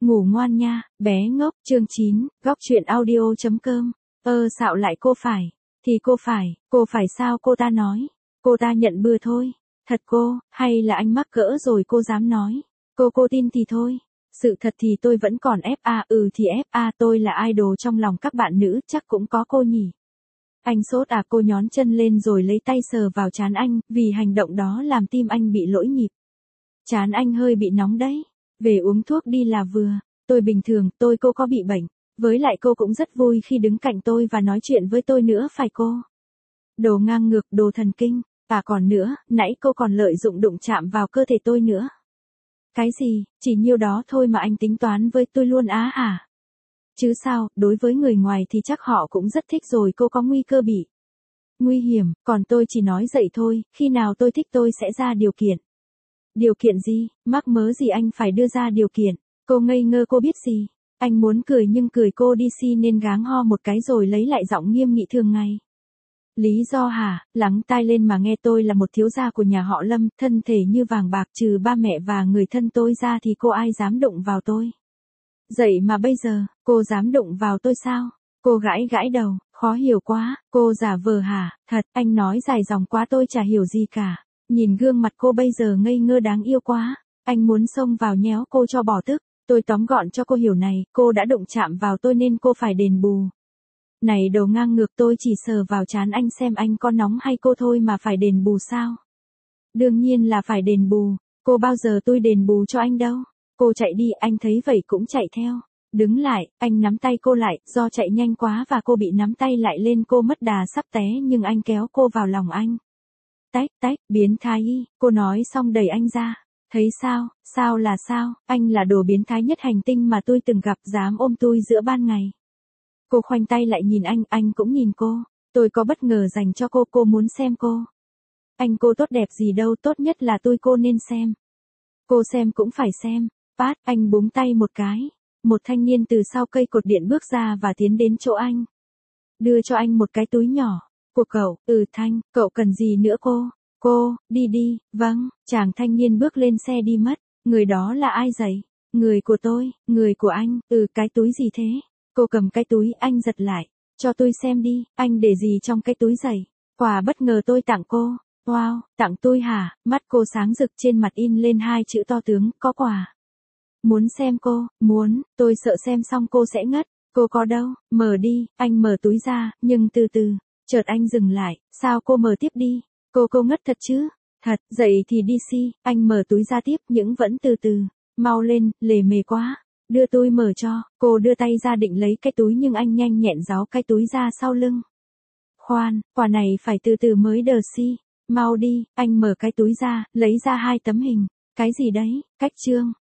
Ngủ ngoan nha, bé ngốc. Chương 9, góc truyện audio.com. Xạo lại cô phải. Thì cô phải sao cô ta nói. Cô ta nhận bừa thôi. Thật cô, hay là anh mắc cỡ rồi cô dám nói. Cô tin thì thôi. Sự thật thì tôi vẫn còn FA, thì FA tôi là idol trong lòng các bạn nữ, chắc cũng có cô nhỉ. Anh sốt à? Cô nhón chân lên rồi lấy tay sờ vào trán anh, vì hành động đó làm tim anh bị lỗi nhịp. Trán anh hơi bị nóng đấy. Về uống thuốc đi là vừa. Tôi bình thường, cô có bị bệnh. Với lại cô cũng rất vui khi đứng cạnh tôi và nói chuyện với tôi nữa phải cô? Đồ ngang ngược, đồ thần kinh. À còn nữa, nãy cô còn lợi dụng đụng chạm vào cơ thể tôi nữa. Cái gì, chỉ nhiêu đó thôi mà anh tính toán với tôi luôn á hả? Chứ sao, đối với người ngoài thì chắc họ cũng rất thích rồi, cô có nguy cơ bị nguy hiểm, còn tôi chỉ nói vậy thôi, khi nào tôi thích tôi sẽ ra điều kiện. Điều kiện gì, mắc mớ gì anh phải đưa ra điều kiện? Cô ngây ngơ, cô biết gì? Anh muốn cười nhưng cười cô đi si nên gắng ho một cái rồi lấy lại giọng nghiêm nghị thường ngày. Lý do hả? Lắng tai lên mà nghe, tôi là một thiếu gia của nhà họ Lâm, thân thể như vàng bạc, trừ ba mẹ và người thân tôi ra thì cô ai dám đụng vào tôi. Vậy mà bây giờ, cô dám đụng vào tôi sao? Cô gãi đầu, khó hiểu quá, cô giả vờ hả? Thật, anh nói dài dòng quá tôi chả hiểu gì cả. Nhìn gương mặt cô bây giờ ngây ngơ đáng yêu quá. Anh muốn xông vào nhéo cô cho bỏ tức. Tôi tóm gọn cho cô hiểu này, cô đã đụng chạm vào tôi nên cô phải đền bù. Này đồ ngang ngược, tôi chỉ sờ vào trán anh xem anh có nóng hay cô thôi mà phải đền bù sao? Đương nhiên là phải đền bù, cô bao giờ tôi đền bù cho anh đâu. Cô chạy đi, anh thấy vậy cũng chạy theo. Đứng lại, anh nắm tay cô lại, do chạy nhanh quá và cô bị nắm tay lại lên cô mất đà sắp té nhưng anh kéo cô vào lòng anh. Tách, biến thái y, cô nói xong đẩy anh ra. Thấy sao, sao là sao, anh là đồ biến thái nhất hành tinh mà tôi từng gặp, dám ôm tôi giữa ban ngày. Cô khoanh tay lại nhìn anh cũng nhìn cô. Tôi có bất ngờ dành cho cô muốn xem cô. Anh cô tốt đẹp gì đâu, tốt nhất là cô nên xem. Cô xem cũng phải xem. Phát, anh búng tay một cái. Một thanh niên từ sau cây cột điện bước ra và tiến đến chỗ anh. Đưa cho anh một cái túi nhỏ. Của cậu, Thanh, cậu cần gì nữa cô? Cô, đi, vâng, chàng thanh niên bước lên xe đi mất. Người đó là ai vậy? Người của tôi, người của anh, cái túi gì thế? Cô cầm cái túi, anh giật lại. Cho tôi xem đi, anh để gì trong cái túi giày? Quà bất ngờ tôi tặng cô. Wow, tặng tôi hả? Mắt cô sáng rực, trên mặt in lên hai chữ to tướng, có quà. Muốn xem cô, muốn, tôi sợ xem xong cô sẽ ngất. Cô có đâu, mở đi, anh mở túi ra, nhưng từ từ. Chợt anh dừng lại, sao cô mở tiếp đi? Cô ngất thật chứ? Thật, dậy thì đi si, anh mở túi ra tiếp nhưng vẫn từ từ. Mau lên, lề mề quá. Đưa tôi mở cho, cô đưa tay ra định lấy cái túi nhưng anh nhanh nhẹn giấu cái túi ra sau lưng. Khoan, quả này phải từ từ mới đờ si. Mau đi, anh mở cái túi ra, lấy ra 2 tấm hình. Cái gì đấy, cách trương.